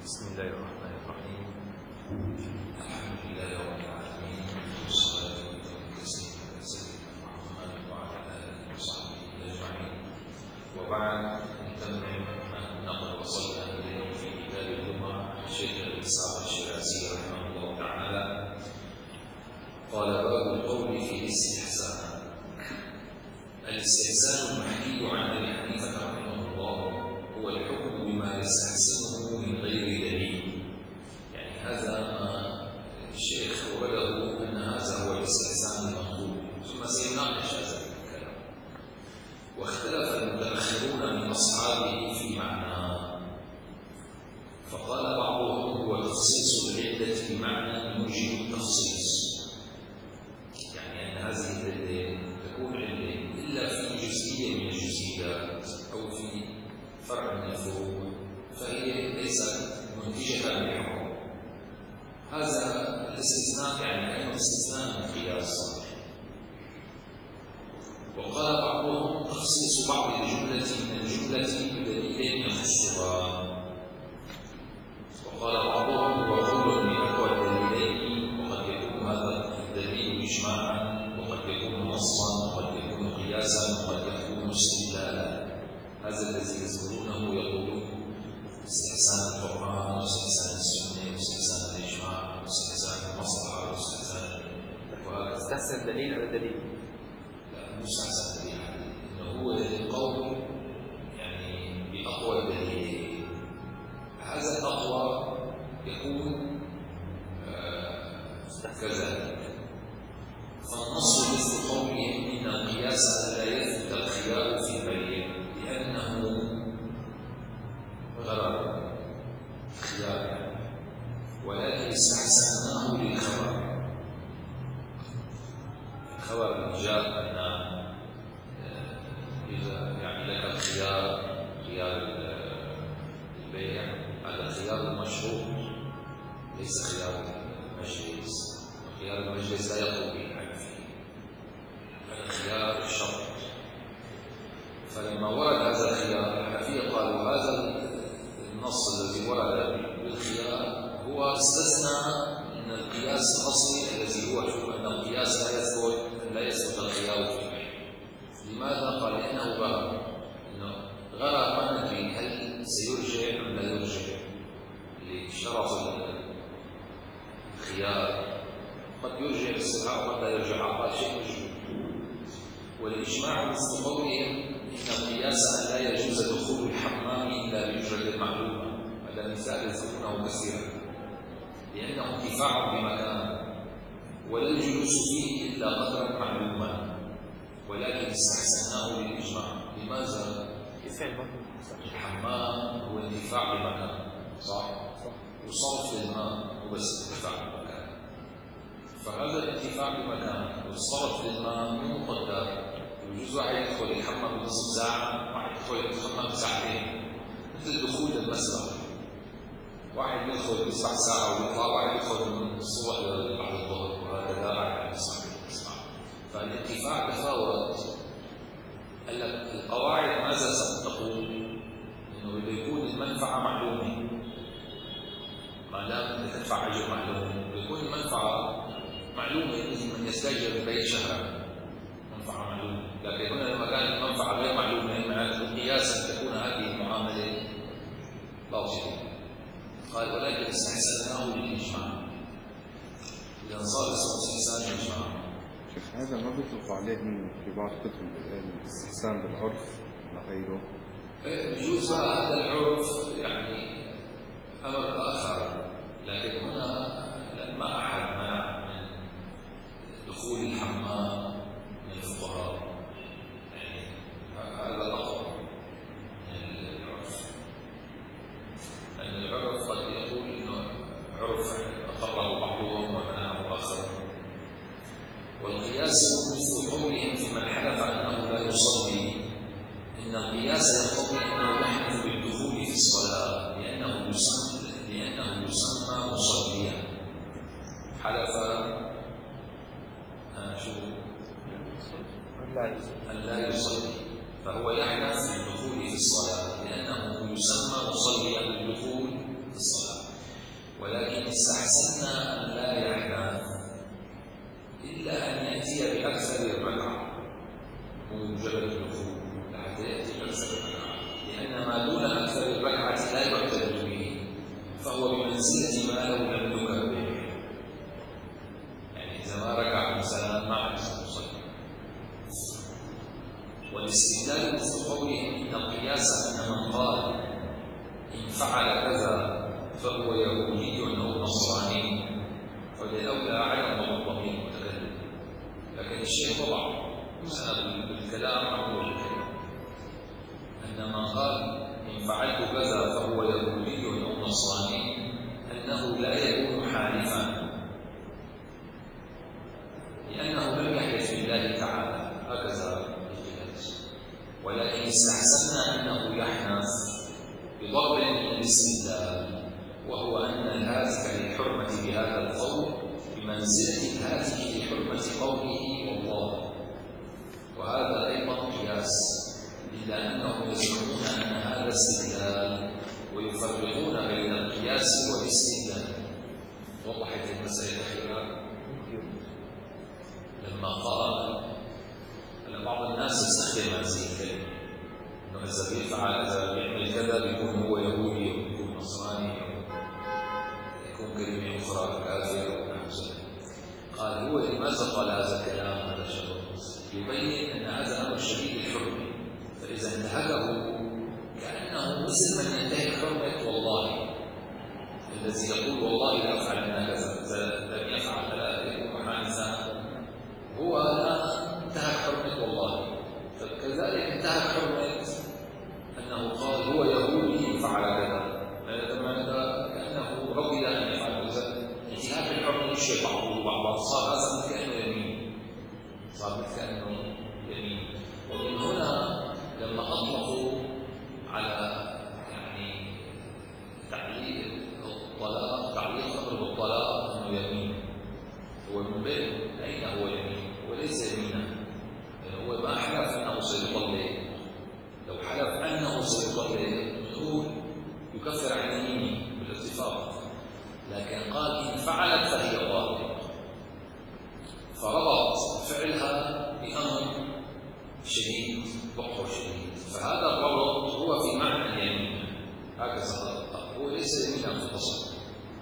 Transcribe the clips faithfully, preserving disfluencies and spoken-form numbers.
بسم الله الرحمن الرحيم. الحمد لله رب العالمين، والصلاة والتسليم على سيدنا محمد وعلى آله وصحبه أجمعين. وبعد، نتمم ما نقل وصلنا إليه في كتاب اللغة شيخ الإسحاق الشيرازي رحمه الله تعالى. قال: باب القول في الاستحسان. الاستحسان المحكي عن أبي حنيفة رحمه الله هو الحكم بما يستحسنه من غير دليل. يعني هذا ما الشيخ أوله أن هذا هو الاستحسان المطلوب، ثم سيناقش هذا الكلام. واختلف المتأخرون من أصحابه في معناه، فقال بعضهم هو تخصيص العدة بمعنى يوجب التخصيص، يعني أن هذه العدة تكون علة إلا في جزئية من الجزئيات أو في فرع من الفروع، فهي ليست منتجة للحكم. هذا الاستثناء يعني كأنه استثناء من قياس. وقال بعضهم تخصيص بعض الجملة من الجملة بدليل يخصها. وقال بعضهم هو قول من أقوى الدليلين، وقد يكون هذا الدليل إجماعا، وقد يكون نصا، وقد يكون قياسا، وقد يكون استدلالا. هذا الذي يذكرونه يقولون استحسان القرآن، واستحسان السنة، واستحسان الإجماع، واستحسان المصلحة، واستحسان وهكذا. استحسن دليل على دليل؟ لا، مش استحسان دليل، إنه هو القول يعني بأقوى الدليل. هذا الأقوى يكون آه كذلك. فالنص مثل قولهم إن القياس لا يثبت الخيار في البيع لأنه غرر خيار، ولكن استحسناه للخبر. الخبر جاء أن إذا يعني لك الخيار، خيار البيع، هذا خيار المشروط ليس خيار المجلس. خيار المجلس لا يقوم به الحنفية، هذا خيار الشرط. فلما ورد هذا الخيار الحنفية قالوا هذا النص الذي ورد بالخيار هو استثنى من القياس الأصلي الذي هو أن القياس لا يثبت لا يثبت الخيار في البيع. لماذا؟ قال لأنه غرر. إنه غرر ما ندري هل سيرجع أم لا يرجع لشرط الخيار، قد يرجع للصحة وقد لا يرجع، على شيء مجهول. والإجماع مثل قولهم إن القياس لا يجوز دخول الحمام إلا بمجرد المعلومة. هذا المثال يذكرونه كثيرا، لأنه انتفاع بمكان ولا الجلوس فيه إلا قدرا معلوما، ولكن استحسناه للإجماع. لماذا؟ الحمام هو انتفاع بمكان، صح؟ وصرف للماء هو بس انتفاع بمكان. فهذا الانتفاع بمكان والصرف للماء مو مقدر. يجوز واحد يدخل الحمام بنصف ساعة، واحد يدخل الحمام بساعتين، مثل دخول المسبح. واحد يدخل بسبع ساعة ويطلع، واحد يدخل من الصبح لبعد الظهر، وهذا لا أعلم يسمع. فالانتفاع تفاوت. القواعد ماذا ستقول؟ إنه بده يكون المنفعة معلومة، ما دام تدفع أجر معلوم يكون المنفعة معلومة. مثل من يستأجر البيت شهرا، منفعة معلومة. لكن هنا لما كانت المنفعة غير معلومة معناته قياسا تكون هذه المعاملة باطلة. قال ولكن استحسناه للإجماع، إذا صار اسمه استحسان الإجماع. شيخ هذا ما بيطلق عليه في بعض كتب الاستحسان بالعرف لغيره؟ بجوز هذا العرف يعني أمر آخر، لكن هنا لما أحد منع من دخول الحمام من الفقراء، يعني هذا أقوى من العرف. لأن العرف قد يقول إنه عرف أقره بعضهم ومنعه آخرون. والقياس مثل قولهم في من حلف أنه لا يصلي، إن القياس يقتضي أنه يحلف بالدخول في الصلاة لأنه يسمى لأنه يسمى مصليا. حلف شو؟ أن لا يصلي، فهو يحلف بالدخول في الصلاة لأنه يسمى مصليا بالدخول في الصلاة. كذا فهو يهودي أو نصراني، فللأولى عدم الضمير المتكلم. لكن الشيخ وضع سند بالكلام عن هو الكلام، عندما قال إن فعلت كذا فهو يهودي أو نصراني أنه لا يكون حالفا، لأنه لم يحلف بالله تعالى هكذا القياس، ولكن استحسنا أنه يحنث بضرب من الاستدلال، وهو أن الهاتك للحرمة بهذا القول بمنزلة الهاتك لحرمة قوله والله، وهذا أيضا قياس، إلا أنهم يزعمون أن هذا استدلال ويفرقون بين القياس والاستدلال. وضحت المسألة الأخيرة لما قال أن بعض الناس يستخدم هذه الكلمة، أنه إذا بيفعل إذا بيعمل كذا بيكون هو يهودي أو بيكون نصراني أو يكون كلمة أخرى كافر أو نحو ذلك. قال هو لماذا قال هذا الكلام؟ هذا الشخص يبين أن هذا أمر شديد الحرمة، فإذا انتهكه كأنه مثل من ينتهك حرمة والله، الذي يقول والله لا أفعل كذا، إذا لم يفعل فلا يكون حانثا، هو لا انتهك حرمة والله. فكذلك انتهك حرمة أنه قال هو يهودي فعل كذا، كأنه رضي أن يفعل كذا. انتهاك الحرمة يشبه بعضه بعضا، صار هذا مثل كأنه يمين، صار مثل كأنه يمين. ومن هنا لما أطلقوا على يعني تعليق الطلاق، تعليق أمر بالطلاق أنه يمين، هو من بين أين هو يمين؟ وليس يمينا، يعني هو ما حلف أنه سيطلق. لو حلف أنه سيطلق نقول يكفر عن يمينه بالاتفاق، لكن قال إن فعلت فهي طالق، فربط فعلها بأمر شديد وقوع شديد، فهذا الربط هو في معنى اليمين، هكذا هو ليس يمينا في التصرف.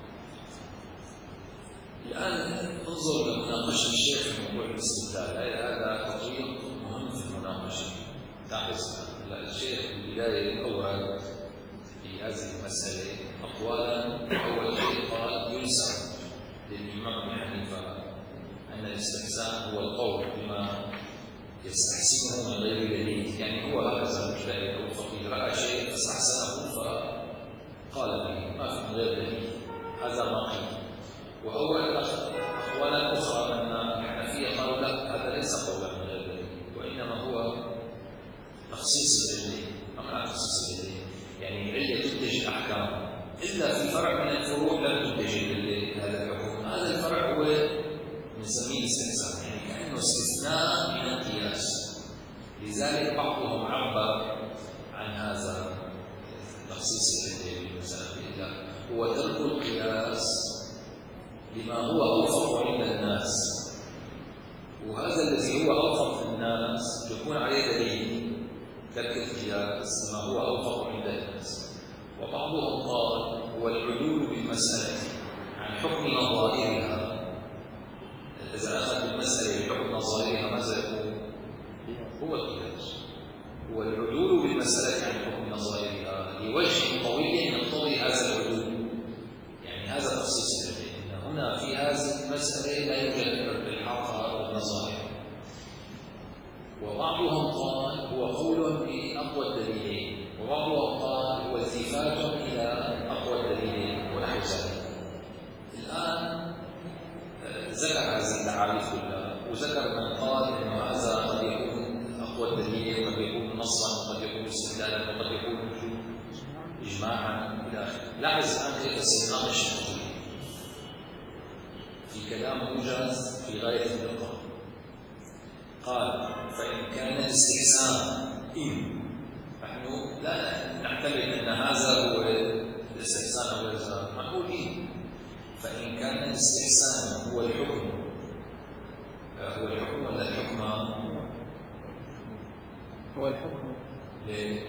الآن انظر لمناقشة الشيخ في موضوع الاستدلال، هذا تطبيق مهم في المناقشة. تعرف الشيخ في البداية أورد في هذه المسألة أقوالا. أول شيء قال يلزم للإمام ابن حنيفة أن الاستحسان هو القول بما يستحسنه من غير دليل، يعني هو هكذا مجتهد أو فقيه رأى شيء فاستحسنه فقال به ما في من غير دليل، هذا ما قيل. وأول أقوالا أخرى أن الحنفية قالوا لا، هذا ليس قولا من غير دليل، وإنما هو تخصيص الدليل. ما معنى تخصيص الدليل؟ يعني العلة تنتج أحكام، إلا في فرع من الفروع لم تنتج هذا الحكم، هذا الفرع هو نسميه استحسان، يعني كأنه استثناء من القياس. لذلك بعضهم عبر عن هذا تخصيص الدليل بالمسألة هو ترك القياس لما هو أوفق عند الناس، وهذا الذي هو أوفق الناس يكون عليه دليل، ترك القياس لما هو أوفق عند الناس. وبعضهم قال هو العدول بالمسألة عن حكم نظائرها، إذا أخذ المسألة بحكم نظائرها ماذا يكون؟ هو القياس، هو العدول بالمسألة عن حكم نظائرها لوجه قوي يقتضي هذا العدول، يعني هذا تخصيص الدليل. هنا في هذه المسألة لا يوجد الحق والنظائر. وبعضهم قال هو قول بأقوى الدليلين، وبعضهم قال هو التفات إلى أقوى الدليلين ونحو ذلك. الآن ذكر هذه التعاريف كلها، وذكر من قال أن هذا قد يكون أقوى الدليل، قد يكون نصا، قد يكون استدلالا، وقد يكون إجماعا إلى آخره. لاحظ الآن كيف سيناقش التطبيق في كلام موجز في غاية الدقة. قال فإن كان الاستحسان إن، نحن لا نعتمد أن هذا هو الاستحسان أو الإلزام، نقول إن. فإن كان الاستحسان هو الحكم، هو الحكم ولا الحكم؟ هو الحكم. ليه؟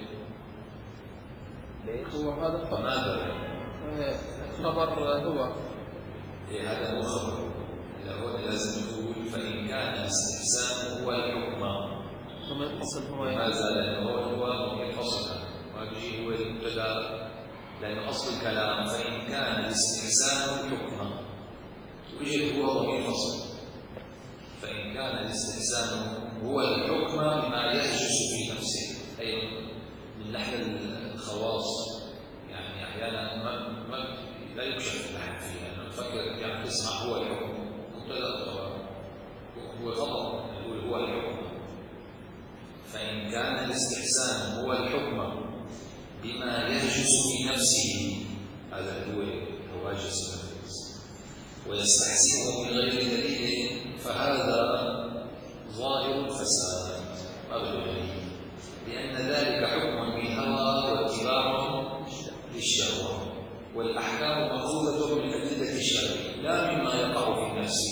ليش؟ هو هذا فماذا؟ خبر هو. إيه هذا هو خبر. إذا هو لازم نقول فإن كان الاستحسان هو الحكم. ثم ينفصل هو. ماذا؟ لأنه هو هو منفصل، وهذه هو المبتدأ لأن أصل الكلام فإن كان الاستحسان حكما ويجد هو ضمير فصل، فإن كان الاستحسان هو الحكم بما يحجز في نفسه، أي من لحن الخواص، يعني أحيانا ما ما لا يكشف اللحن فيها، أنا أفكر يعني تسمع هو الحكم مبتدأ هو خطأ يقول هو الحكم. فإن كان الاستحسان هو الحكم بما يحجز في نفسه، هذا هو الواجس النفس، ويستحسنه من غير دليل، فهذا ظاهر الفساد أبدا، لأن ذلك حكم بالهوى واتباع للشهوة، والأحكام مأخوذة من أدلة الشرع لا مما يقع في النفس.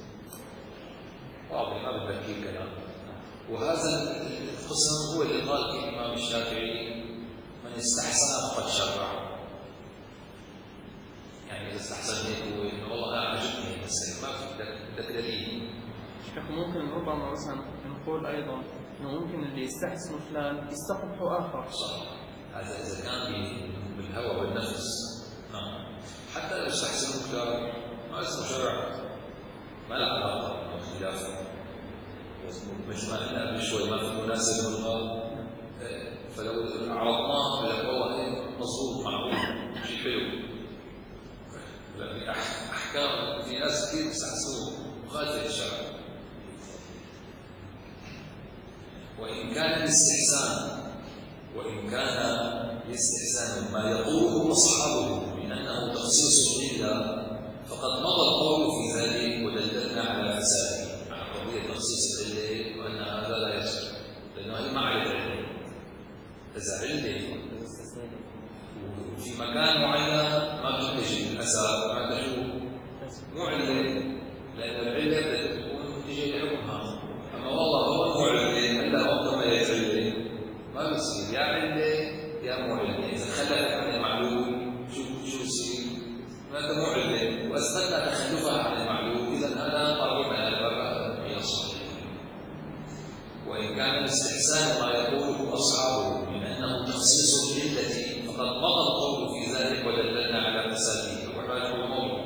واضح ما بدك كلام. وهذا القسم هو اللي قال فيه الإمام الشافعي من استحسن فقد شرع. يعني إذا استحسن هيك هو إنه والله أنا عجبني المسألة ما في بدك دليل. شيخ ممكن ربما مثلا نقول أيضا إنه ممكن اللي يستحسن فلان يستقبح آخر. صح. هذا إذا كان بالهوى والنفس. نعم. حتى لو استحسنوا كتاب ما اسمه شرع، ما له علاقة بالخلاف. مش ما إحنا قبل شوي ما في مناسب بالغاب، فلو عرضناه لك والله مظبوط معقول شيء حلو. لأن أحكام في ناس كثير يستحسنوا مخالفة الشرع. وإن كان الاستحسان وإن كان الاستحسان ما يقوله أصحابه من أنه تخصيص لله، فقد مضى القول في ذلك ودللنا على فساده، على قضية تخصيص العلة وأن هذا لا يصح، لأنه هي ما علة العلة. إذا علة وفي مكان معين ما تنتج الأثر، ما تشوف مو علة، لأن العلة بدها تكون تجي لحكمها. أما والله هو مو علة إلا وقت ما يتعلة ما بصير، يا علة يا مو علة. إذا خلفت عن المعلوم شو شو يصير؟ هذا مو علة، وأثبتنا تخلفها عن المعلوم، إذا هذا طالب من الباب من الصحيح. وإن كان الاستحسان ما يقوله أصحابه من أنه تخصيص العلة، فقد مضى القول في ذلك ودللنا على فساده وحاله الموضوع.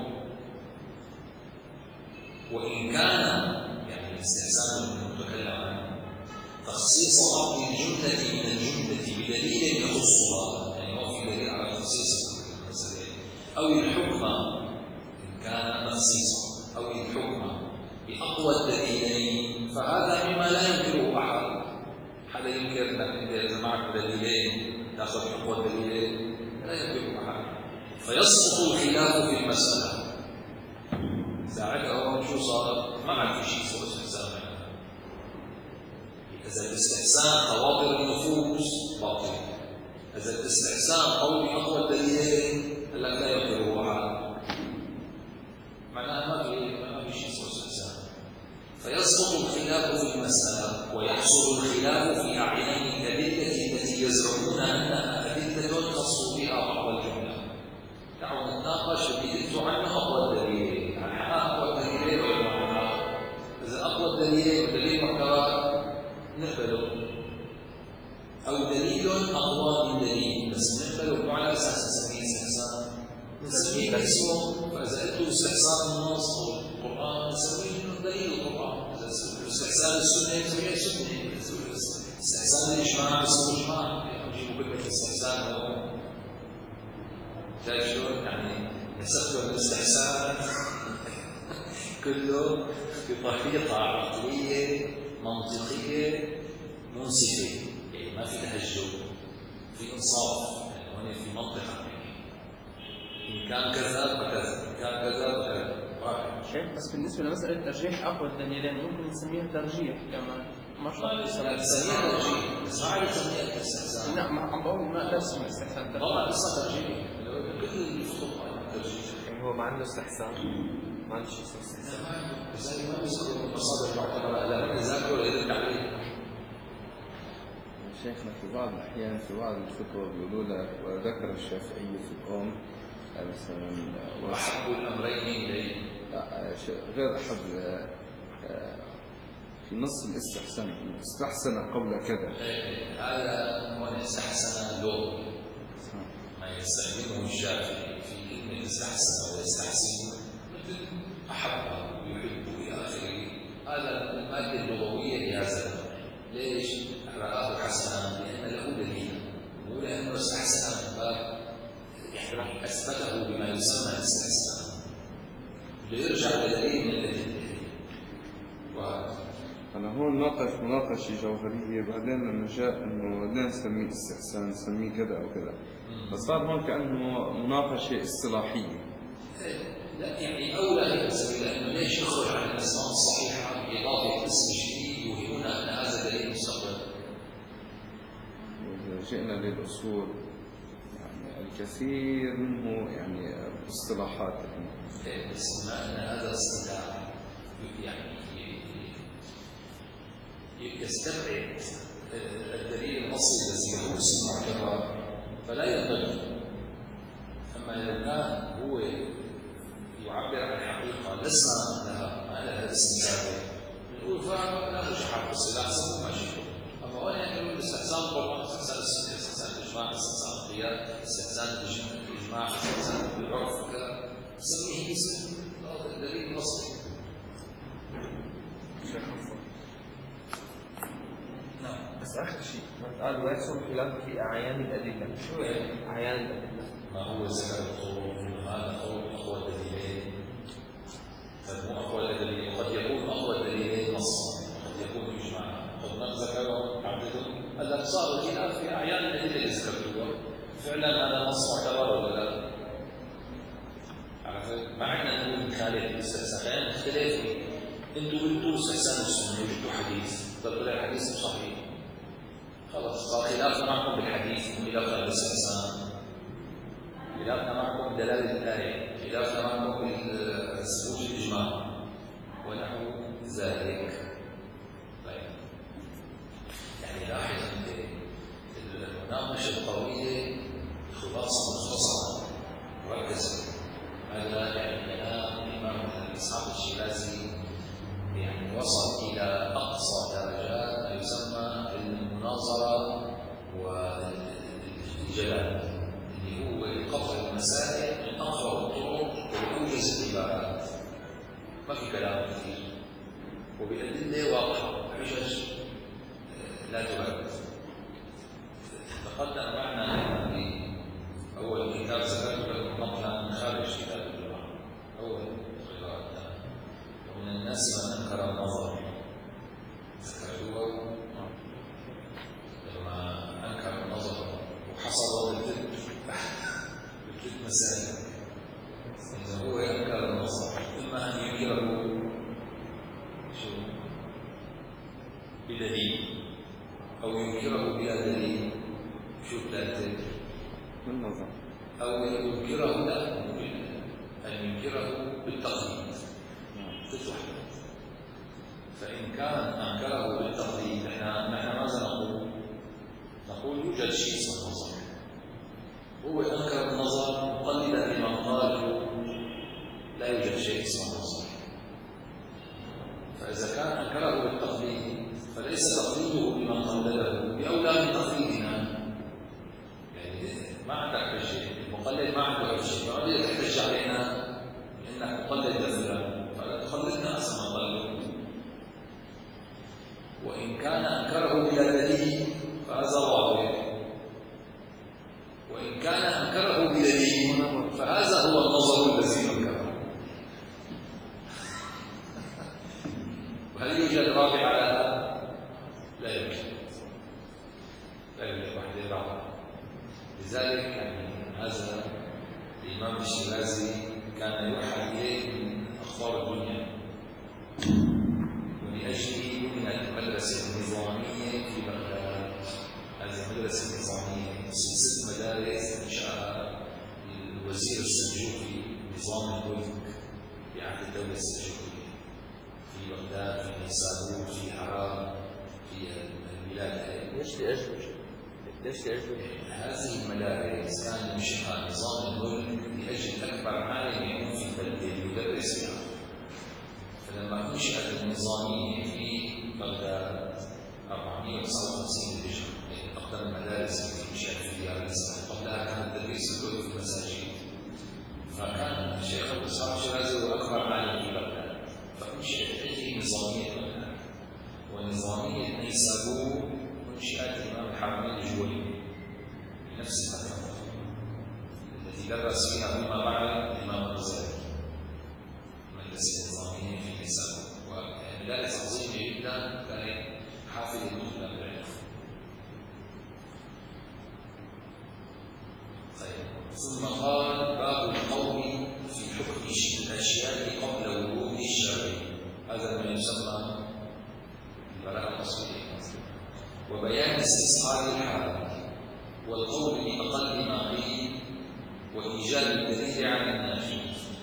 وإن كان يعني الاستحسان المتكلم عنه تخصيص بعض الجملة من الجملة بدليل يخصها، يعني هو في دليل على تخصيص المسألة، أو الحكم إن كان تخصيصا، أو الحكم بأقوى الدليلين، فهذا مما لا ينكره أحد. حدا ينكر أنك إذا معك دليلين تأخذ أقوى الدليلين؟ لا ينكره أحد. فيسقط الخلاف في المسألة. ساعتها شو صار؟ ما عاد في شيء اسمه استحسان. إذا الاستحسان خواطر النفوس باطل، إذا الاستحسان قول بأقوى الدليلين لك لا ينكره أحد، معناها ما في ما في شيء اسمه استحسان. فيسقط الخلاف في المسألة، ويحصل الخلاف في أعيان الأدلة التي يزعمون أنها أدلة خصوا بها بعض الجملة. دعوا نتناقش بدلت عنه أقوى الدليل، يعني أقوى الدليل ولا إذا أقوى الدليل ودليل محتوى نقبله، أو دليل أقوى من دليل بس نقبله مو على أساس نسميه استحسان، نسميه اسمه. فإذا قلتوا استحسان النص أو القرآن نسميه دليل القرآن، إذا استحسان السنة نسميه السنة، استحسان الإجماع نسميه الإجماع. نجيبوا كلمة استحسان هو شايف شلون؟ يعني نسبته الاستحسان كله بطريقة عقلية منطقية منصفة، يعني ما في تهجم، في إنصاف، يعني هون في منطقة. إن كان كذا فكذا، إن كان كذا فكذا. شيخ بس بالنسبة لمسألة ترجيح أقوى الدليلين ممكن نسميها ترجيح كمان، ما شرط نسميها ترجيح، بس ما عاد نسميها استحسان. لا ما عم بقول ما لا اسمه استحسان ترجيح. والله قصة ترجيح، كل الخطوط ترجيح. يعني هو ما عنده استحسان، ما عنده شيء اسمه استحسان. زي ما بيذكروا المصادر المعتبرة لا يذاكروا ولا يدرك. شيخنا في بعض الأحيان في بعض الفتوى بيقولوا لك وذكر الشافعي في الأم مثلا وأحب الأمرين إليه غير أحب في نص الاستحسان استحسن قبل كذا. هذا هو استحسن لغوي، ما يستخدمه الشافعي في كلمة استحسن أو يستحسن مثل أحب يحب إلى آخره. هذا المادة اللغوية لهذا الأمر. ليش؟ رآه حسنا لأن له دليل، مو لأنه استحسن من باب يعني أثبته بما يسمى الاستحسان، ليرجع لدليل من الأدلة. أنا هون ناقش مناقشة جوهرية، بعدين لما جاء إنه لا نسميه استحسان نسميه كذا أو كذا، فصار هون كأنه مناقشة اصطلاحية. لا يعني أولى هي سبيل، لأنه ليش يخرج عن الأسماء الصحيحة بإضافة اسم جديد يوهمنا أن هذا دليل مستقبل؟ وإذا جئنا للأصول يعني الكثير منه يعني اصطلاحات. بس ما أن هذا اصطلاح يعني يستبعد الدليل الأصلي الذي هو اسم معتبر فلا ينطبق. أما لو كان هو يعبر عن حقيقة لسنا لها ما لها اسم ثابت نقول فلا نجحر بالصلاح سوى ما شئ. أما هو يقولون استحسان القرآن، استحسان السنة، استحسان الإجماع، استحسان القياس، استحسان الإجماع، استحسان العرف وكذا، نسميه اسم هذا الدليل الأصلي. بس آخر شيء قال ويحصل خلاف في أعيان الأدلة. شو يعني أعيان الأدلة؟ ما هو ذكر القول هذا قول أقوى الدليلين، فمو أقوى الدليلين، قد يكون أقوى الدليلين نصا وقد يكون إجماعا. قد ذكر عبدهم هلا صار خلاف في أعيان الأدلة اللي ذكرتوها، فعلا هذا نص معتبر ولا لا؟ عرفت؟ ما عندنا نقول خالف الاستحسان، خلينا نختلف. أنتم قلتوا استحسان السنة وجدتوا حديث، طلع الحديث صحيح، خلاص صار خلافنا معكم بالحديث وخلافنا بالاستحسان، خلافنا معكم بدلالة الآية، خلافنا معكم بثبوت الإجماع ونحو ذلك. طيب يعني لاحظ أنت المناقشة القوية خلاصة مختصرة مركزة. هذا يعني كلام الإمام إسحاق الشيرازي يعني وصل إلى أقصى درجات ما يسمى المناظرة والجدال، اللي هو قطع المسائل من أقرب الطرق وبأوجز العبارات، ما في كلام كثير وبأدلة واضحة، حجج لا تبرد. تقدم معنا في أول كتاب ذكرت لكم نقلا من خارج كتاب الجماعة، أول قراءة ومن الناس من أنكر النظر، ذكرتوها لما أنكر النظر وحصلوا بالثلاث بالثلاث مسائل. إذا هو ينكر النظر إما أن ينكره شو بدليل أو ينكره بلا دليل، شو الثالثة؟ بالنظر. أو ينكره لا أن ينكره بالتقليد. فإن كان أنكره بالتقليد نحن نحن ماذا نقول؟ نقول يوجد شيء اسمه النظر، هو أنكر النظر مقلدا لمن قال لا يوجد شيء اسمه النظر. فإذا كان أنكره بالتقليد فليس تقليده بمن قلده بأولى من تقليدنا. يعني ما عندك شيء، المقلد ما عنده شيء، فما بدك تحتج علينا لأنك مقلد لفلان، فلا تقلدنا أحسن ما قلده. وإن كان أنكره بلا دليل فهذا واضح، وإن كان أنكره بدليل فهذا هو النظر الذي أنكره. وهل يوجد رابع على هذا؟ لا يوجد، لا يوجد واحد رابع. لذلك يعني هذا الإمام الشيرازي كان يوحى إليه من أخبار الدنيا، ولأجله بنيت المدرسة النظامية في بغداد. هذه المدرسة النظامية ست مدارس أنشأها الوزير السلجوقي نظام الملك في عهد الدولة السلجوقية في بغداد، في نيسابور، في حرام، في البلاد. ليش لأجل ليش لأجل هذه المدارس كان ينشئها نظام الملك لأجل أكبر عالم يكون في البلد يدرس فيها. فلما أنشئت النظامية في بغداد أربعمائة وتسعة وخمسين هجري، يعني أقدم المدارس التي أنشئت في ديار الإسلام، قبلها كانت تدريس الكل أصحاب الشيرازي هو أكبر عالم في بغداد، فأنشئت فيه نظامية بغداد، ونظامية نيسابور أنشئت الإمام الحرمين الجويني بنفس الفترة التي درس فيها فيما بعد الإمام الغزالي مدرسة نظامية في نيسابور، ومدارس عظيمة جدا كانت حافلة مثلى بالعلم. ثم قال باب القول في حكم الأشياء قبل ورود الشرع، هذا ما يسمى البراءة الأصلية، وبيان استصحاب الحال، والقول بأقل ما قيل، وإيجاد الدليل عن النافي.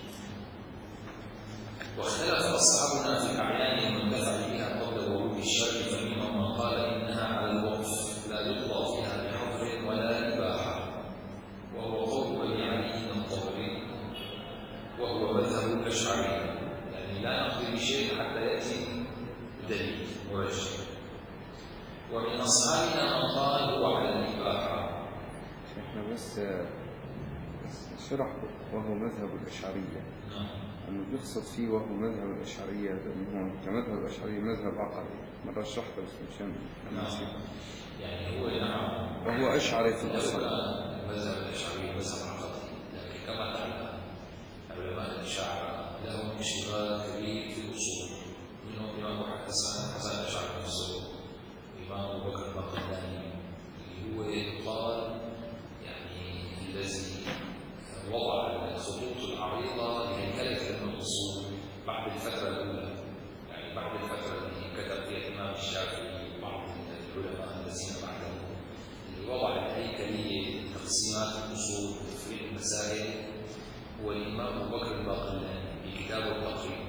واختلف أصحابنا في الأعيان المنتفع بها قبل ورود الشرع، فمنهم من قال إنها على الوقف لا يقضى فيها بحظر ولا إباحة، وهو قول بني علي الطبري، وهو مذهب الأشعري، يعني لا نقضي بشيء حتى يأتي دليل مرجح. ومن أصحابنا من قال هو على الإباحة. احنا بس بس شرح وهو مذهب الأشعرية، أنه بيقصد فيه وهو مذهب الأشعرية، لأنه كمذهب الأشعرية مذهب عقدي، مرة شرحته بس مشان الناس يعني هو نعم وهو أشعري في الأصل. مذهب الأشعري مذهب عقدي، لكن كما تعلم علماء الأشاعرة لهم اشتغال كبير في الأصول، منهم الإمام أبو حسن حسن الأشعري نفسه، الإمام أبو بكر البغدادي اللي هو يقال يعني الذي وضع الخطوط العريضة لهيكلة علم الأصول بعد الفترة الأولى، يعني بعد الفترة اللي كتب فيها الإمام الشافعي وبعض العلماء الذين بعده، اللي وضع الهيكلية لتقسيمات الأصول وتفريق المسائل هو الإمام أبو بكر الباقلاني بكتابه التقريب.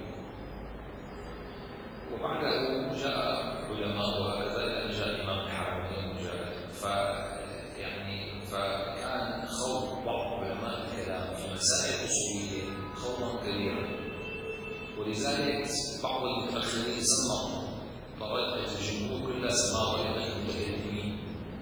وبعده جاء علماء وهكذا إلى أن جاء الإمام الحرمين وجاء ف يعني فكان خوض بعض علماء الكلام في مسائل أصولية خوضا كبيرا، ولذلك بعض المتأخرين سموا طريقة الجمهور كلها سماها طريقة المتكلمين.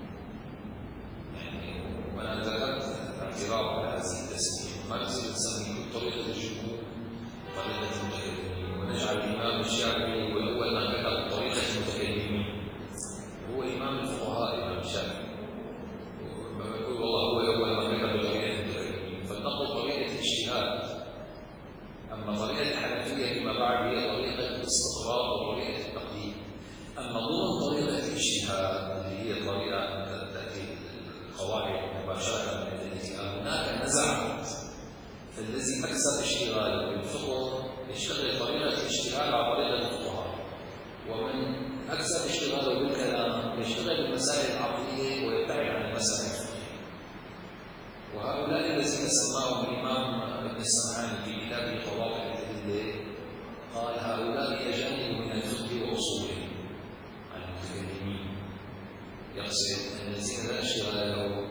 يعني وأنا ذكرت اعتراض على هذه التسمية، ما نصير نسمي طريقة الجمهور طريقة المتكلمين، ونجعل الإمام الشافعي هو أول من كتب طريقة المتكلمين، هو إمام الفقهاء الإمام الشافعي، يقول والله هو أول من كتب طريقة المتكلمين، فلنقل طريقة الاجتهاد. أما طريقة الحنفية فيما بعد هي طريقة الاستقراء وطريقة التقليد. أما ضمن طريقة الاجتهاد اللي هي طريقة تأتي القواعد مباشرة من الانتهاء، هناك نزعات، فالذي أكثر اشتغاله بالفقه يشتغل طريقة الاجتهاد على طريقة الفقهاء، ومن أكثر اشتغاله بالكلام يشتغل بالمسائل العقلية ويبتعد عن المسائل الفقهية. وهؤلاء الذين سماهم الإمام ابن السمعاني في كتابه قواعد الأدلة قال هؤلاء أجانب من الفقه وأصوله عن المتكلمين، يقصد الذين لا اشتغال لهم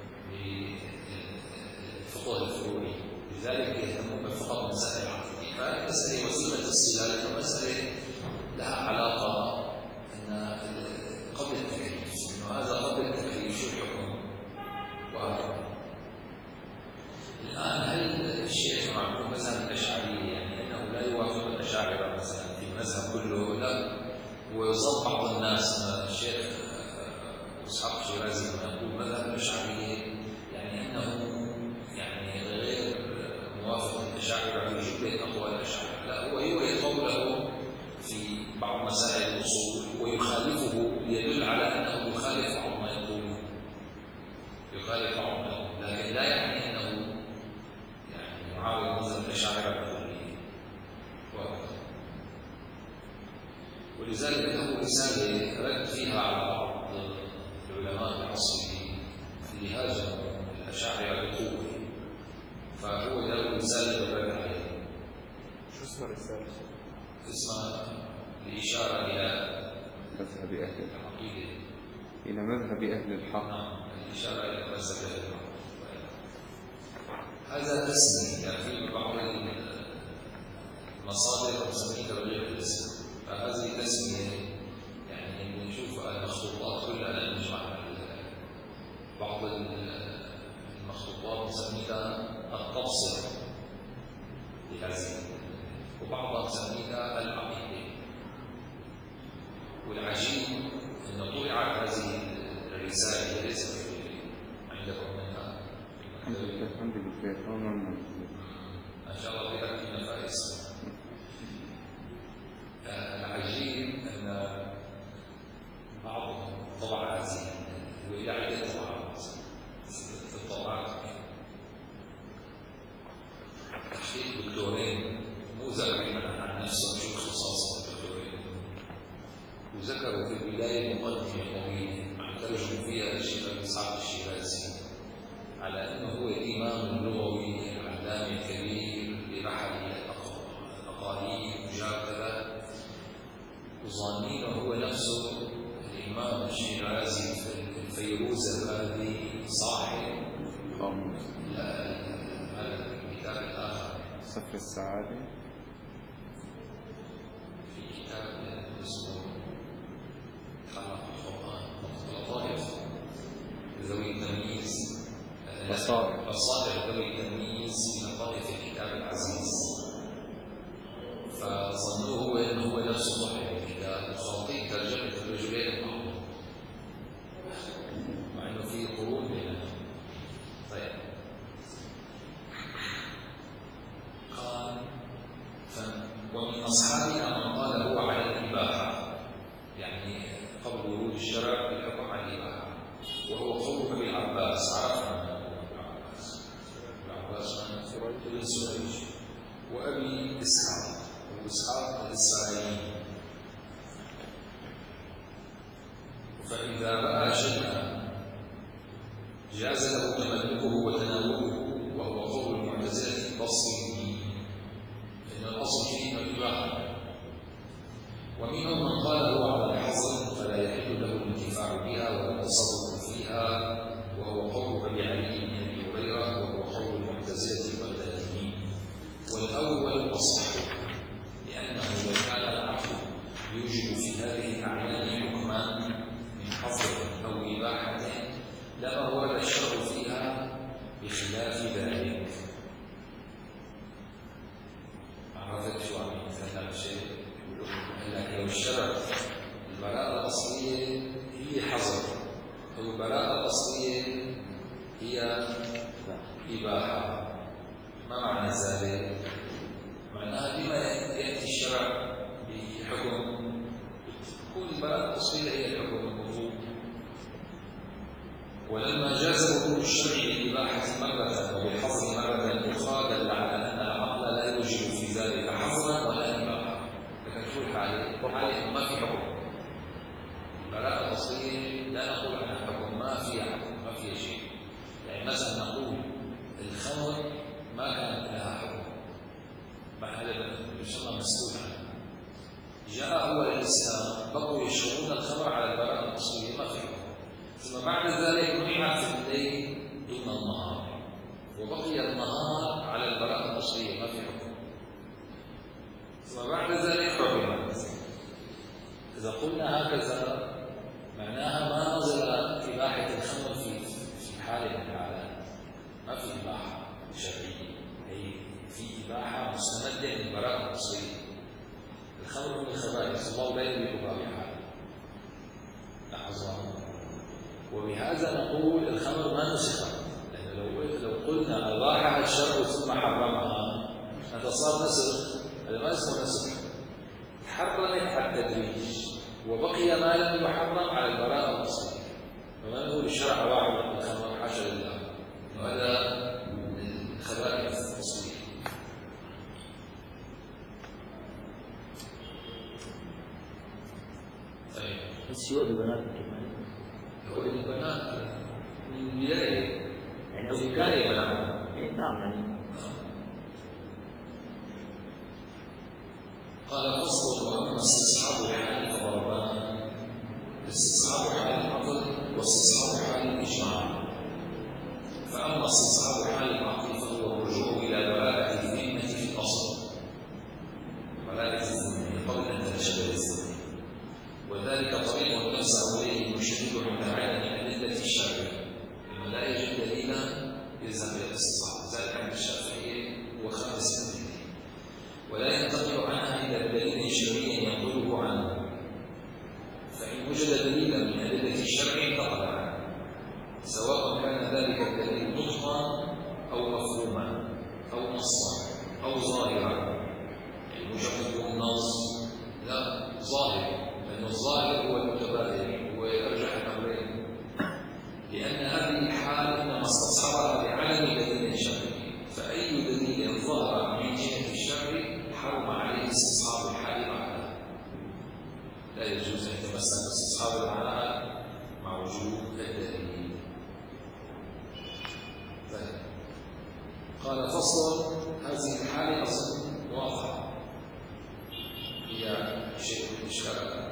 بالفقه الفروعي، لذلك يهتمون فقط بمسائل العقلية. فالمسألة وسيلة الصلة كمسألة لها علاقة أن قبل التكليف، إنه هذا قبل التكليف شو الحكم وهكذا. الآن هل الشيخ معكم مذهب الأشعري يعني أنه لا يوافق الأشاعرة مثلا في المذهب كله؟ لا، ويظن بعض الناس الشيخ إسحاق الشيرازي لما يقول مذهب الأشعرية يعني أنه يعني غير موافق للأشاعرة في جملة أقوال الأشاعرة، لا، هو يورد قوله في بعض مسائل الأصول ويخالفه يدل على أنه يخالف بعض ما يقوله، يخالف بعض ما يقوله، لكن لا يعني أنه يعني يعارض مذهب الأشاعرة بالكلية وهكذا. ولذلك له رسالة رد فيها على بعض العلماء العصريين اللي هاجموا الأشاعرة بقوة، فهو له رسالة رد عليه. شو اسمها الرسالة؟ اسمها الإشارة إلى مذهب أهل الحق، عقيدة إلى مذهب أهل الحق. نعم، الإشارة إلى مذهب أهل الحق. هذا تسمية في بعض المصادر مسمية تغيير الاسم، فهذه تسمية يعني بنشوف المخطوطات كلها نجمع بعض المخطوطات مسميتها التبصرة بهذه، وبعضها تسميها العقيدة. والعجيب أن طبعت هذه الرسالة ليست عندكم منها الحمد لله تماما ما شاء الله بها في نفائس. العجيب أن بعضهم طبع هذه وإلى عدة طبعات في الطبعات تحقيق دكتورين مو ذاكرين عن نفسهم شو اختصاصهم الدكتورين، وذكروا في البداية مقدمة طويلة عم ترجم فيها الشيخ أبي إسحاق الشيرازي على أنه هو الإمام اللغوي العلامة الكبير لرحل الأقاليم وجاب كذا، وظانين هو نفسه الإمام الشيرازي في الفيروز هذه صاحب هذا الكتاب الآخر صفر السعادة، في كتاب اسمه خلق القرآن لطائف ذوي التمييز، بصائر بصائر ذوي التمييز في لطائف الكتاب العزيز، فظنوه هو انه هو نفسه صاحب الكتاب وخاطئ ترجمه الرجلين معهم مع انه في قرون بينهم. طيب قال ومن اصحابنا من قال هو على الاباحه، يعني قبل ورود الشرع بالحكم على الاباحه، وهو قول ابي العباس. عرفنا ابن العباس، ابن العباس بن سريج وابي اسحاق وإسحاق الإسرائيلي. فإذا رأى شيئا جاز له تملكه وتناوله، وهو قول المعتزلة البصريين، فإن الأصل فيه الإباحة. ومنهم من قال هو على الحظر فلا يحل له الانتفاع بها ولا التصرف فيها، وهو قول أبي علي بن أبي هريرة، وهو قول المعتزلة والبدائيين. والأول أصح، لأنه لو كان العقل يوجد في هذه الأعيان حكما من حظر أو إباحة لما ورد الشرع فيها بخلاف ذلك. عرفت شو عم يتكلم هذا الشيء؟ لكن لو الشرع البراءة الأصلية هي حظر أو البراءة الأصلية هي إباحة، ما معنى ذلك؟ معناها بما يأتي الشرع بحكم كل البراءة الأصلية هي الحكم الموجود، ولما جاز وجود الشرع للإباحة مرة وبالحظر مرة أخرى دل على أن العقل لا يوجد في ذلك حظرا ولا إباحة. لكن شو الحالة؟ حالة ما في حكم. البراءة الأصلية لا نقول عنها حكم، ما فيها حكم، ما فيها شيء. يعني مثلا نقول الخمر ما كانت لها حكم، مع هذا يسمى مسؤول عنه. جاء أول الإسلام بقوا يشربون الخمر على البراءة الأصلية ما في حكم، ثم بعد ذلك منعت في الليل دون النهار، وبقي النهار على البراءة الأصلية ما في حكم، ثم بعد ذلك حرمت. إذا قلنا هكذا معناها ما نزل إباحة الخمر في في حال من الحالات، ما في إباحة شرعية، أي في إباحة مستمدة من البراءة الأصلية. الخمر من الخبائث الله لا يملكها بحال، لاحظوا. وبهذا نقول الخمر ما نسخت، لأن لو لو قلنا أباحها الشرع ثم حرمها هذا صار نسخ، هذا ما اسمه نسخ. حرمت على التدريج وبقي ما لم يحرم على البراءة الأصلية، فما نقول الشرع واحد الخمر حاشا لله، وهذا الخبائث الأصلية. طيب السيوء ببنات الكمال هو البنات من البداية يعني وإن كان يبنى نعم يعني قال فصل وأما استصحاب حال فضربان: استصحاب حال العقل واستصحاب حال الإجماع. فأما استصحاب حال العقل فهو الرجوع إلى براءة الذمة في الأصل، براءة الذمة قبل أن تنشغل الذمة، وذلك طريق ينسى إليه المشهد عند عدم أدلة الشرع، لما لا يجد دليلا يلزم بالاستصحاب. ذلك عند الشافعية هو خامس من أو ظاهرا، يعني مجرد النص لا ظاهر، لأن الظاهر هو المتبادل ويرجح الأمرين، لأن هذه الحال إنما استصحبها بعلم دليل شرعي، فأي دليل ظهر من جهة الشرع حرم عليه استصحاب الحال بعدها، لا يجوز أن يتمسك باستصحاب الحال مع وجود الدليل. قال فصل، هذه الحالة أصلا واضحة، هي شيء إشكال.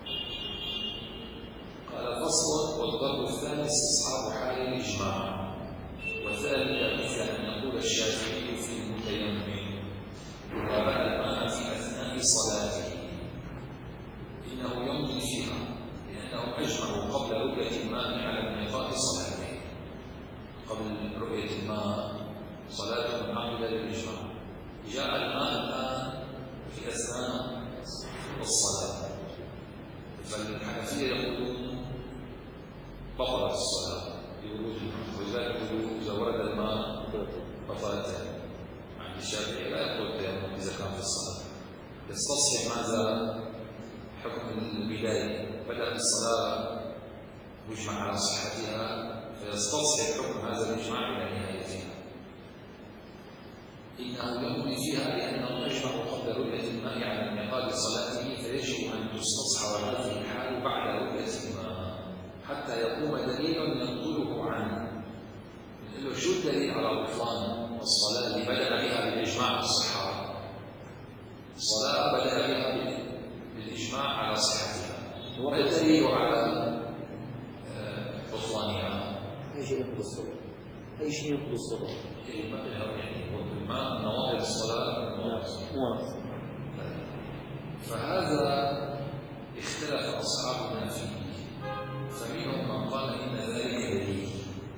قال فصل، والضرب الثاني استصحاب حال الإجماع، وذلك مثل أن يقول الشافعي في المتيمم إذا رأى الماء في أثناء صلاته إنه يمضي فيها، لأنهم أجمعوا قبل رؤية الماء على انعقاد صلاته، قبل رؤية الماء صلاة عاملة للإجماع، جاء الماء الآن في أثناء الصلاة، فالحنفية يقولون بطلت الصلاة بورود الماء، ولذلك يقولون إذا ورد الماء بطلت. عند الشافعي لا يقول التيمم إذا كان في الصلاة، يستصحب ماذا؟ حكم البداية، بدأت الصلاة يجمع على صحتها فيستصحب حكم هذا الإجماع إلى نهايتها. إنه يمضي فيها لأنه يجمع قبل رؤية الماء على انعقاد صلاته، فيجب أن تستصحب هذه الحال بعد رؤية الماء حتى يقوم دليل ينقله عنه. نقول له شو الدليل على بطلان الصلاة اللي بدأ بها بالإجماع الصحة؟ الصلاة بدأ بها بالإجماع على صحتها، ما الدليل على بطلانها؟ أي شيء ينقض الصلاة، أي شيء ينقض الصلاة، يعني والماء نواقض الصلاة، نواقض. فهذا اختلف أصحابنا فيه، فمنهم من قال إن ذلك دليل،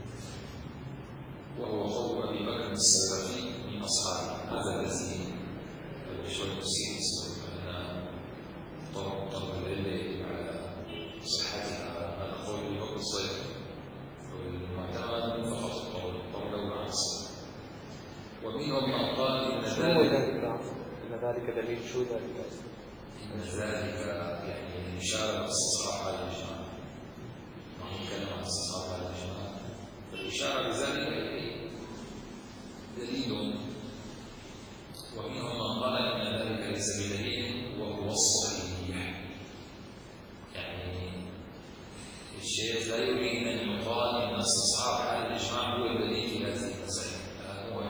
وهو قول أبي بكر السلفي من أصحابه، هذا الذي شوي بسيط أن طرق طرق الليل على صحتها، هذا قول أبي بكر السلفي، والمعتمد فقط قول قول العصر. ومنهم من قال إن ذلك إن ذلك دليل، شو ذلك؟ إن ذلك يعني إشارة استصحاب على الإجماع، ما هو كلام عن استصحاب على الإجماع، فالإشارة بذلك إليه دليل. ومنهم من قال إن ذلك ليس بدليل وهو الصحيح، يعني الشيخ لا يريد أن يقال إن استصحاب على الإجماع هو الدليل في هذه المسألة، هو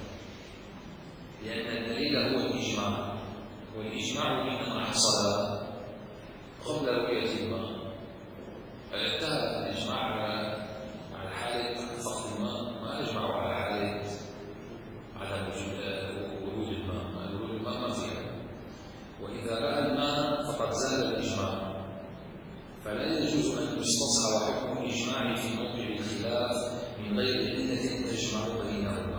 لأن الدليل هو الإجماع، والإجماع إنما حصل قبل رؤية الماء، فانتهى الإجماع على على حالة فقد الماء، ما أجمعوا على حالة عدم وجود الماء، وجود الماء ما فيها. وإذا رأى الماء فقد زال الإجماع، فلا يجوز أن يستصحب حكم الإجماع في موقع الخلاف من غير علة تجمع بينهما.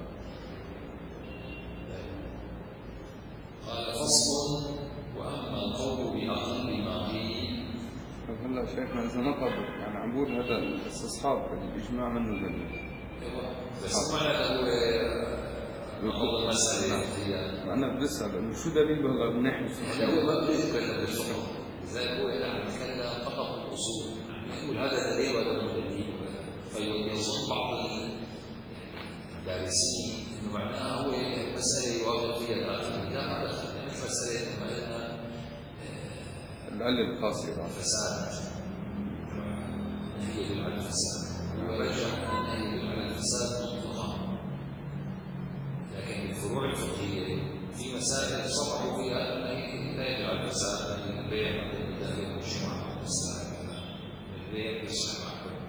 قال فصل، وأما القول بأقل ما قيل. هلا شيخنا إذا نطق يعني عم بقول هذا الاستصحاب الإجماع منه دليل. ايوه بس معنى هو قول المسألة هي أنا بسأل إنه شو دليل بهذا من ناحية هو ما بده يتكلم بالفقه، لذلك هو يعني يتكلم فقط بالأصول، يقول هذا دليل وهذا مو دليل، فيظن بعض الدارسين إنه معناها هو مسألة يوافق فيها الآخر، لا ما دخل، يعني مسألة ما لنا العلة القاصرة فساد، نهي عن الفساد، ويرجع أن النهي عن الفساد مطلقا، لكن الفروع الفقهية في مسائل صرحوا فيها النهي لا يدعو على الفساد، من البيع من الداخل والجمعة والسلام، من البيع يصح معكم.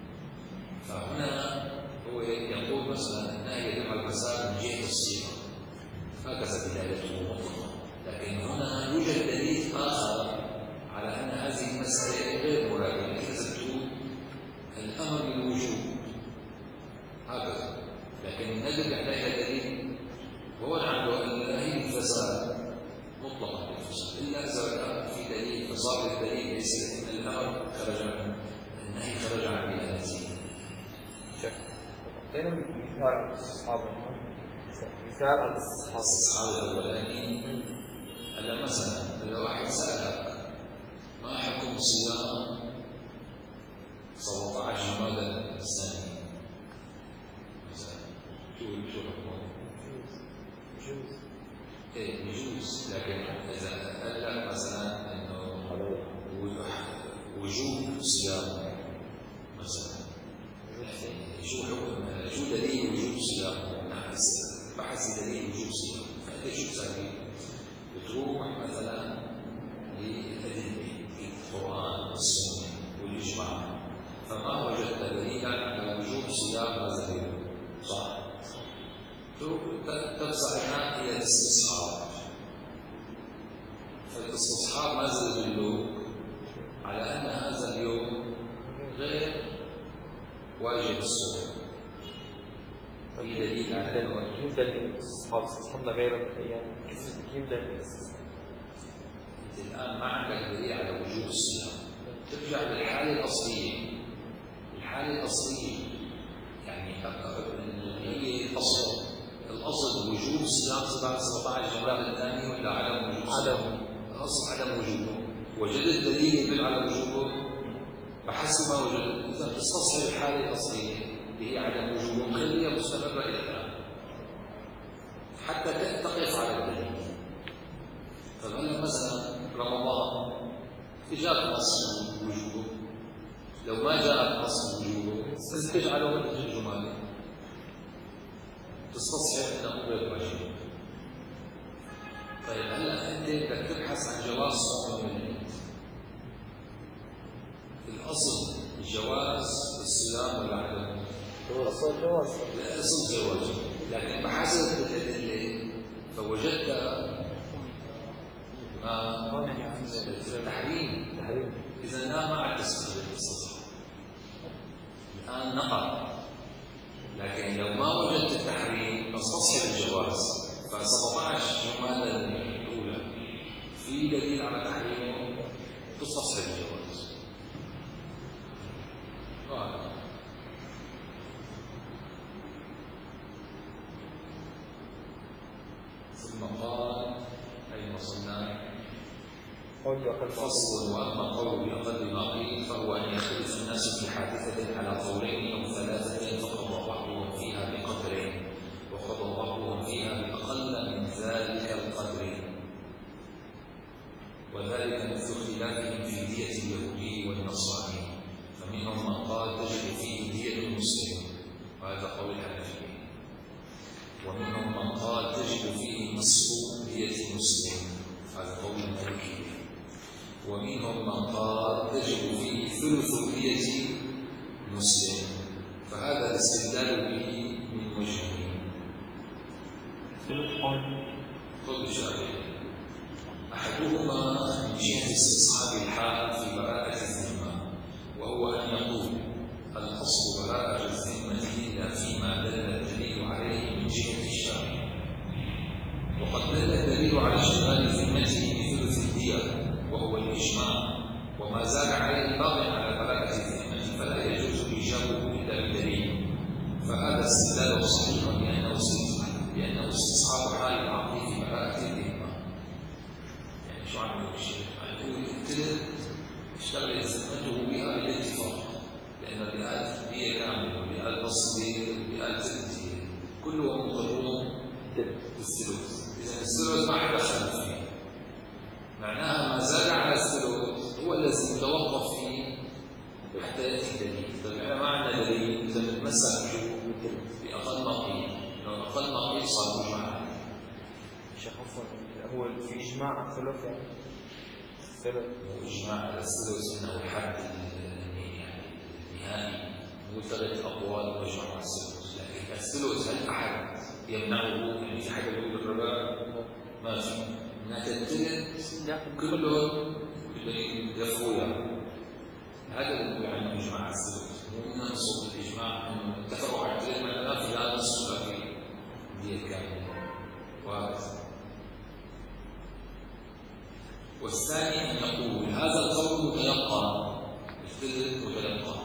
فهنا هو يقول مثلا النهي يدعو على الفساد من جهة الصيغة، هكذا بدايته مطلقا، لكن هنا يوجد دليل آخر على أن هذه المسألة غير مرادة، إذا تقول الأمر بالوجوب هكذا، لكن الندب يحتاج دليل، وهو عنده النهي الفساد مطلقا بالفساد، إلا إذا كان في دليل، فصار الدليل ليس أن الأمر خرج عن النهي خرج عن بهذه. دائما مثال استصحاب مثال على الاستصحاب. الاستصحاب الأولاني هلا مثلا إذا واحد سألك ما حكم صيام سبعة عشر جمادى الثاني مثلا تقول شو حكمه؟ يجوز. إيه يجوز، لكن إذا قال لك مثلا إنه وجوب صيام مثلا يعني شو حكم شو دليل وجوب صيام؟ بحث دليل وجوب صيام، فأنت شو تسوي؟ بتروح مثلا للأدلة في القرآن والسنة والإجماع، فما وجدت دليلا على وجوب صيام هذا اليوم، صح؟ تفزع الآن إلى الاستصحاب، فالاستصحاب ماذا يدلوك؟ على أن هذا اليوم غير واجب الصوم. في دليل على ذلك؟ كيف دليل الاستصحاب؟ استصحابنا غير الأيام، كيف دليل الاستصحاب؟ أنت الآن ما عندك دليل على وجوب الصيام، ترجع للحالة الأصلية. الحالة الأصلية يعني هي الأصل، الأصل وجوب صيام سبعة عشر جمادى الثاني ولا عدم وجوب صيام؟ عدم. الأصل عدم وجوبه. وجدت دليل يدل على وجوبه، بحسب ما وجدت. إذا تستصحب الحالة الأصلية اللي هي عدم وجوبه خليها مستمرة إلى الآن حتى تقف على الدليل. فهلا مثلا رمضان جاء نص وجوبه، لو ما جاء نص وجوبه تجعله مدة الجمادى تستصحب انه غير واجب. طيب هلا انت بدك تبحث عن جواز صوم يوم العيد. الاصل جواز الصيام ولا عدمه؟ الاصل جواز. الاصل جواز، لكن بحثت بالادله فوجدت ما تحريم. تحريم. اذا لا ما عاد تستخدم الاستصحاب، الان نقل. لكن لو ما وجدت التحريم فاستصحب الجواز. ف سبعة عشر جمادى الأولى في دليل على تحريمه تستصحب الجواز. آه. ثم قال أين وصلنا؟ فصل. واما قول باقل ما قيل فهو ان يختلف الناس في حادثه على قولين او ثلاثه فقضى بعضهم فيها بقدرين وقضى بعضهم فيها باقل من ذلك القدر، وذلك مثل اختلافهم في دية اليهودي والنصراني، فمنهم من قال تجب فيه دية المسلم وهذا قول الحنفية، ومنهم من قال تجب فيه نصف دية المسلم هذا قول المالكية، ومنهم من قال تجب فيه ثلث دية مسلم، فهذا الاستدلال به من وجهين. قول الشافعي احدهما من جهه استصحاب الحال في براءة الذمة، وهو ان يقول الاصل براءة الذمة الا فيما دل الدليل عليه من جهة الشارع، وقد دل الدليل على اشتغال ذمته بثلث الدية وهو الإجماع، وما زاد عليه باق على براءة الذمة فلا يجوز إيجابه إلا بدليل، فهذا استدلال صحيح لأنه لأنه استصحاب حال العقل في براءة الذمة. يعني شو عم يقول الشيخ؟ عم يقول الثلث اشتغلت ذمته بها بالاتفاق، لأن بقال دية كاملة وبقال نص دية وبقال ثلث دية كلهم مقرون بالثلث، إذا الثلث ما حدا خالف فيه، معناها ما زاد على الثلث هو الذي يتوقف فيه حتى يأتي دليل. طيب احنا ما عندنا دليل، إذا نتمسك بأقل ما قيل، لو أقل ما قيل صار إجماع. شيخ عفوا هو في إجماع على الثلث يعني؟ الثلث هو إجماع على الثلث إنه الحد النهائي، مو ثلاث أقوال وإجماع على الثلث، لكن الثلث هل أحد يمنعه؟ يعني في حدا يقول الربا؟ ما في. هناك الثلث كلهم يفويا، هذا اللي عنه إجماع على الثلث، مو ننصب الإجماع أنه اتفقوا على الثلث معناه في لا نصف في دية كاملة. والثاني أن يقول هذا القول متيقن، الثلث متيقن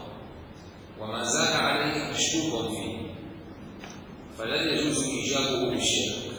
وما زاد عليه مشكوك فيه فلا يجوز إيجابه بالشرك،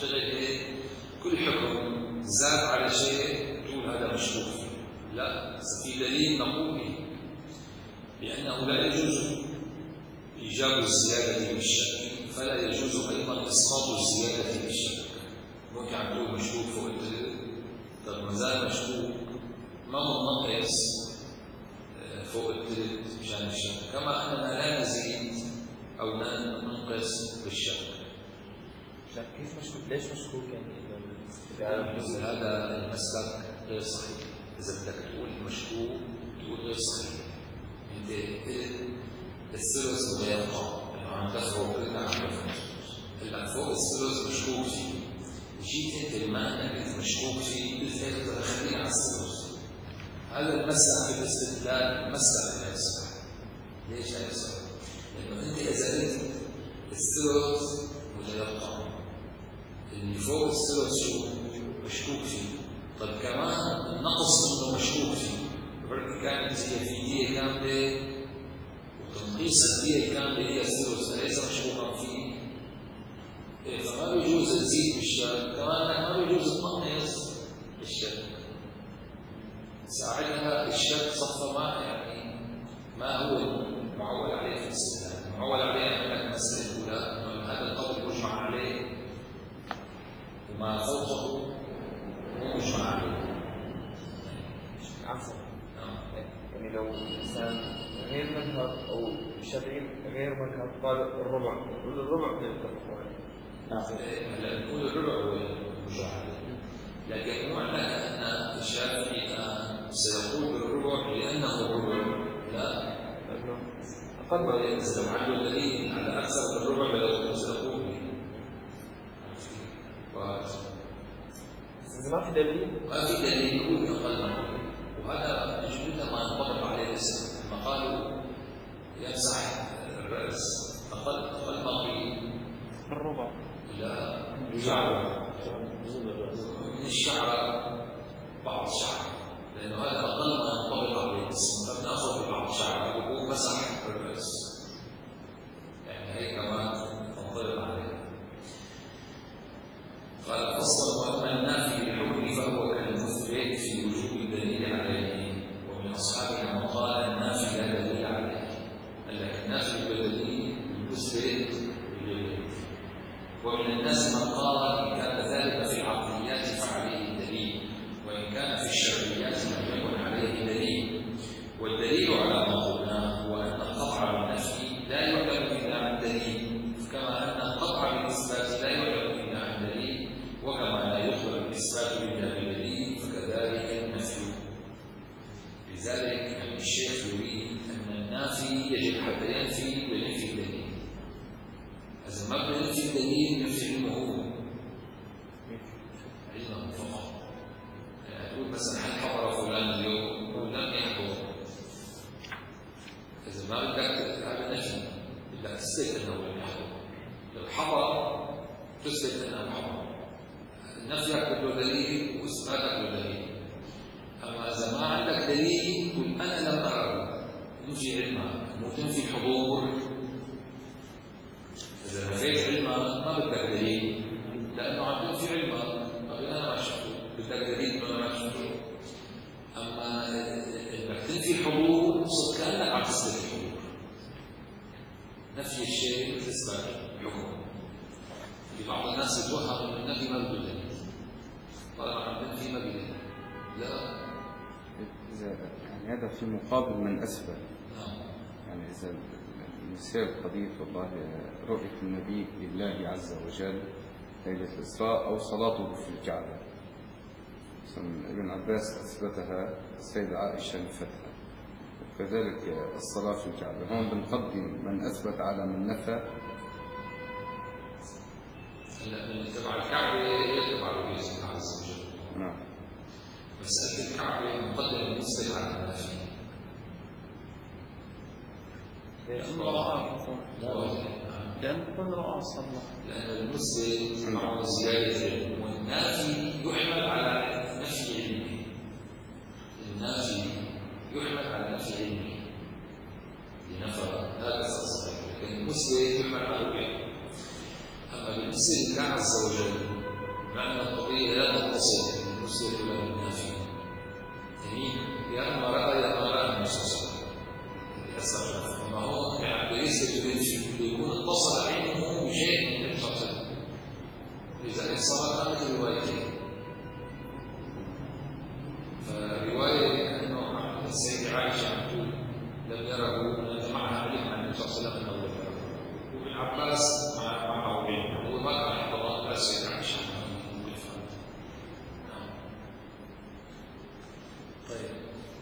تشتغل هيك كل حكم زاد على شيء تقول هذا مشكوك فيه. لا، في دليل نقول به بأنه لا يجوز إيجاب الزيادة بالشك، فلا يجوز أيضا إسقاط الزيادة بالشك. ممكن عم تقول مشكوك فوق الثلث، طب ما زال مشكوك ما هو نقص فوق الثلث مشان الشك، كما أننا لا نزيد أو لا ننقص بالشك. كيف مشكوك؟ ليش مشكوك يعني؟ هذا المسلك غير صحيح. إذا بدك تقول مشكوك تقول غير صحيح. أنت الثلث بده يقع، عم تفرق كلنا عم تفرق. هلا فوق الثلث مشكوك فيه، جيت أنت بما أنك مشكوك فيه قلت هيك بدك خلينا على الثلث. هذا المسلك بالاستدلال مسلك لا يصح. ليش لا يصح؟ لأنه أنت إذا قلت الثلث بده يقع، اللي فوق الثلث شو؟ مشكوك فيه. طيب كمان النقص منه مشكوك فيه، بركي كانت هي في دية كاملة وتنقيص الدية الكاملة هي الثلث، أليس مشكوكا فيه؟ إيه، فما بيجوز تزيد بالشك، كمان ما بيجوز تنقص بالشك. ساعتها الشك صفى ما يعني ما هو المعول عليه في الاستدلال. المعول عليه أنك مسألة الأولى أنه هذا القول مجمع عليه وما فوقه مو مجمع عليه. عفوا يعني لو إنسان غير مذهب أو الشافعي غير مذهب قال الربع، نقول الربع بنتفق عليه. هلا نقول الربع هو مجمع عليه، لكن مو معنى أن الشافعي سيقول بالربع لأنه الربع، لا، أقل ما يلزم عنده الدليل على أكثر من الربع لو سيقول به. إذا ما في دليل ما في دليل يقول بأقل من الربع، وهذا جدا ما ينطبق عليه الاسم. لما قالوا يمسح الرأس أقل أقل ما قيل الربع، لا شعر من الشعر بعض الشعر، لأنه هذا أقل ما ينطبق عليه الاسم، فبنأخذ ببعض الشعر وهو مسح الرأس، يعني هي كمان تنطبق عليه. قال فصل: وأما النافي بالحكم فهو كالمثبت في وجوب الدليل عليه، ومن أصحابنا من قال النافي لا دليل عليه، لكن النافي بدليل المثبت بالدليل. ومن الناس من قال إن كان ذلك في العقليات فعليه دليل، وإن كان في الشرعيات لم يكن عليه دليل. والدليل على ما قلناه هو أن القطع بالنفي لا يعلم إلا عن دليل، كما أن القطع بالإثبات لا يعلم إلا عن دليل، وكما لا يطلب الإثبات إلا بدليل فكذلك النفي. لذلك الشيخ يريد أن النافي يجب حتى ينفي وينفي الدليل. إذا ما بده ينفي الدليل ينفي علمه هو، علمه فقط. يعني تقول مثلا هل حضر فلان اليوم؟ هو لم يحضر. إذا ما بدك هذا نفي، بدك تثبت أنه لم يحضر. لو حضر تثبت أنه حضر. نفيك بده دليل وإثباتك بده دليل. أما إذا ما عندك دليل قل أنا لم أره، نفي علمه، مو تنفي حضور. إذا نفيت علمه ما بدك دليل، لأنه عم تنفي علمه، طيب أنا ما شفته، بدك دليل أنا ما شفته. أما إنك تنفي حضور صرت كأنك عم تثبت الحضور. نفي الشيء تثبت الحكم. في بعض الناس يتوهم أن النفي ما بده دليل، طالما عم تنفي ما بده دليل. لا، إذا يعني هذا في مقابل من أسفل. نعم. يعني إذا المثال قضية والله رؤية النبي لله عز وجل ليلة الإسراء أو صلاته في الكعبة، ابن عباس أثبتها، السيدة عائشة نفتها، وكذلك الصلاة في الكعبة. هون بنقدم من أثبت على من نفى. هلا من تبع الكعبة يتبع رؤية الله عز وجل. نعم. مسألة الكعبة مقدم المثبت على النافي. لأنه رأى لأنه كل رأى صلى. لأن المثبت معه زيادة علم، والنافي يحمل على نفي علمه. النافي يحمل على نفي علمه لنفى، هذا صحيح، لكن المثبت يحمل على العلم. أما بالنسبة لله عز وجل لأن القضية لا تتصل بالمسلم ولا بالنافي. يعني يا أما رأى يا أما رأى المسلم للأسف. فما هو يعني بالنسبة للنافي يكون اتصل علمه بشيء من الفقه، لذلك صار هذه روايتين. فرواية أنه السيدة عائشة تقول لم يره معها علم عن النبي صلى الله عليه وسلم أنه لم يره، وابن عباس معه علم، هو ما كان يحضر السيدة عائشة. طيب،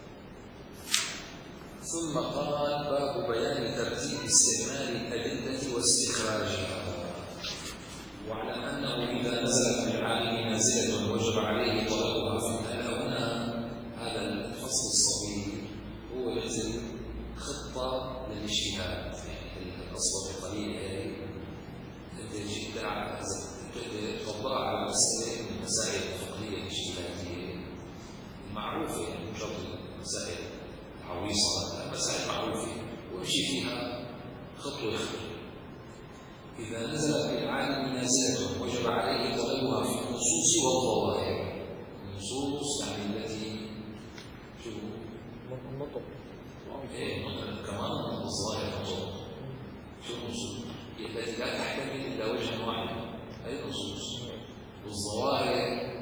ثم قال باب بيان ترتيب استعمال الأدلة واستخراجها. واعلم أنه إذا نزلت من العالم نازلة وجب عليه طلبها فإنها هنا هذا الفصل الصغير هو ينزل خطة للاجتهاد. يعني الأصل بقليل هي تجد تطبقها على مسألة من المسائل الفقهية الاجتهادية المعروفة، يعني مجرد مسائل عويصة، مسائل معروفة ويمشي فيها خطوة خطوة. إذا نزلت بالعالم نازلة وجب عليه طلبها في النصوص والظواهر. النصوص يعني التي شو نطق ايه نطق كمان، الظواهر نطق. شو النصوص؟ التي لا تحتمل إلا وجها واحدا، أي نصوص. والظواهر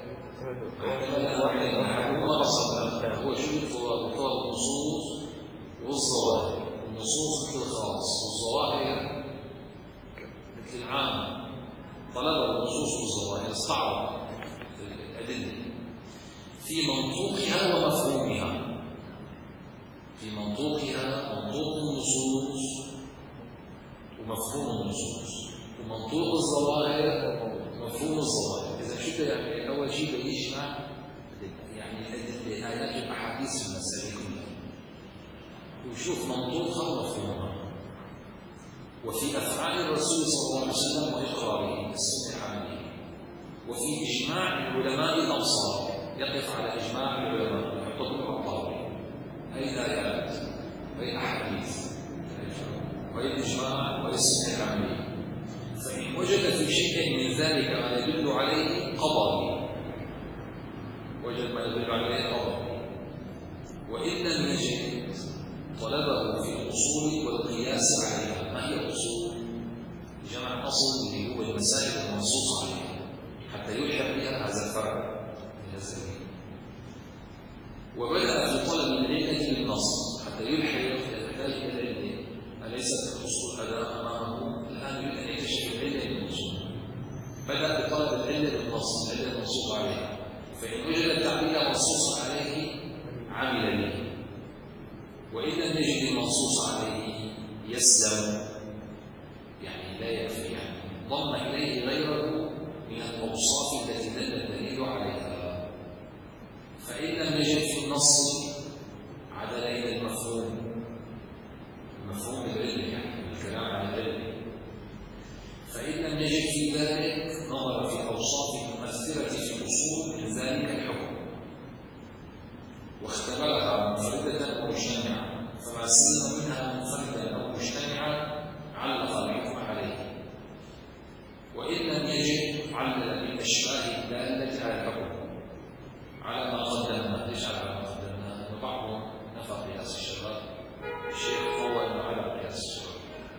هو شو هو النصوص والظواهر. النصوص مثل الخاص والظواهر مثل العام. طلب النصوص والظواهر استعرض الأدلة في منطوقها ومفهومها. في منطوقها منطوق النصوص ومفهوم النصوص، ومنطوق الظواهر مفهوم الظواهر. إذا شو يعني أول شيء بيجمع يعني الأدلة آيات الأحاديث في المسألة كلها ويشوف منطوقها ومفهومها. وفي أفعال الرسول صلى الله عليه وسلم وإقراره السنة العملية. وفي إجماع العلماء الأمصار، يقف على إجماع العلماء يحطهم الطاولة. هي الآيات وهي الأحاديث وهي الإجماع وهي السنة العملية. فإن وجد في شيء من ذلك ما يدل عليه قضى، وجد ما يدل عليه قضى. وإن لم يجد طلبه في الأصول والقياس عليها. ما هي الأصول؟ جمع أصل اللي هو المسائل المنصوص عليها حتى يلحق بها هذا الفرع من الزمين. وبدأ في طلب العلة بالنص حتى يلحق يحتاج إلى العلة. أليست الأصول أداء أمامه؟ الآن يريد أن يكتشف العلة بالنصوص. بدأ بطلب العلة بالنص، العلة المنصوص عليها. فإن وجد التعبير منصوص عليه عمل به، وإن لم يجد المنصوص عليه يسلم، يعني لا يكفي، يعني ضم إليه غيره من الأوصاف التي دل الدليل عليها. فإن لم يجد في النص عدل إلى المفهوم، المفهوم العلمي يعني الكلام عن العلم. فإن لم يجد في ذلك نظر في أوصاف المؤثرة في الأصول من ذلك الحكم واختبرها منفردة أو مجتمعة، فما سلم منها منفردا أو مجتمعا علق الحكم عليه. وإن لم يجد علل بالأشباه الدالة على الحكم على ما قدمنا. ليش على ما قدمنا؟ أن بعضهم نفى قياس الشباب، الشيخ هو أنه على قياس الشباب.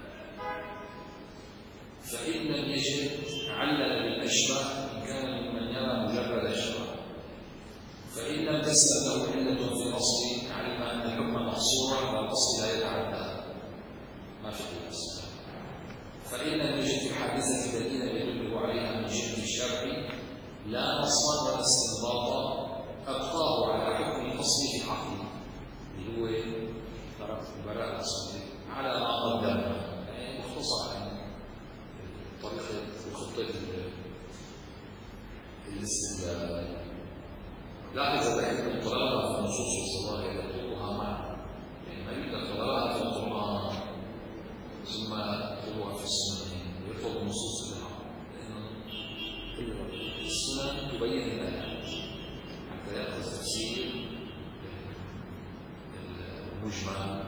فإن لم يجد علل بالأشباه إن كان ممن يرى مجرد الشباب. فإن لم تسلم له علة في الأصل علم أن الحكم محصورا على الأصل لا يتعدى، ما في قياس. فإن لم يجد في الحادثة دليلا يدل عليها من جهة الشرع لا نصا ولا استنباطا أبقاه على حكم الأصل في العقل اللي هو البراءة الأصلية على ما قدمنا. يعني مختصر عن طريقة وخطة الاستدلال. لاحظ ذلك طلبها في النصوص والظواهر يطلبها معا، يعني ما يبدأ طلبها في القرآن ثم يطلبها في السنة، يطلب النصوص في الحق، لأن السنة تبين الآيات حتى يأخذ تفسير المجمل